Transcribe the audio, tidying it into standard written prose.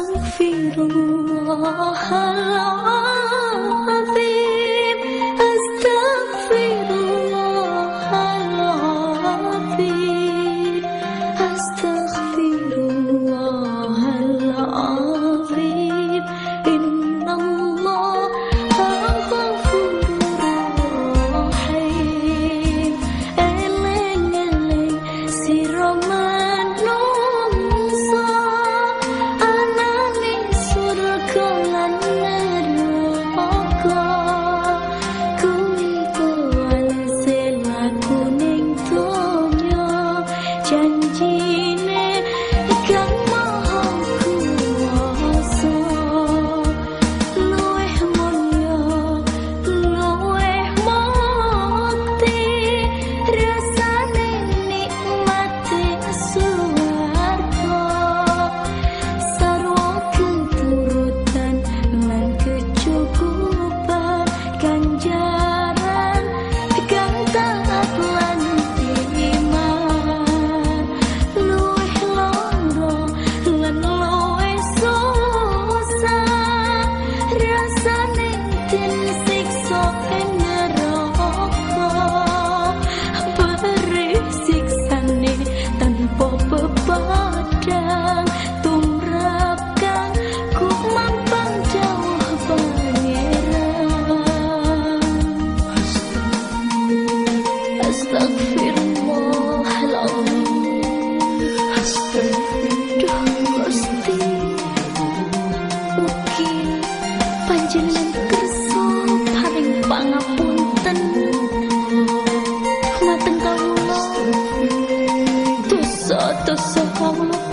Astaghfirullahaladzim, astaghfirullahaladzim, astaghfirullahaladzim. Innallaha ghafurur rahim. Eleng-eleng sira manungsa, anane surga lan neraka. Kuwi kuwalese laku ning donya, janjine kang maha kuwasa. Luwih mulya, luwih mukti, rasane nikmate swarga. Sarwa keturutan lan kecukupan, ganjaran kang taat lan iman. Luwih lara lan luwih susah, rasane disiksa ing neraka. Beri siksane tanpa pepadang, tumrap kang kumampang jauh pangeran. Astagfirullahaladzim. Duh Gusti, mugi panjenengan kersa paring pangapunten dumateng kawula. Dosa-dosa kawula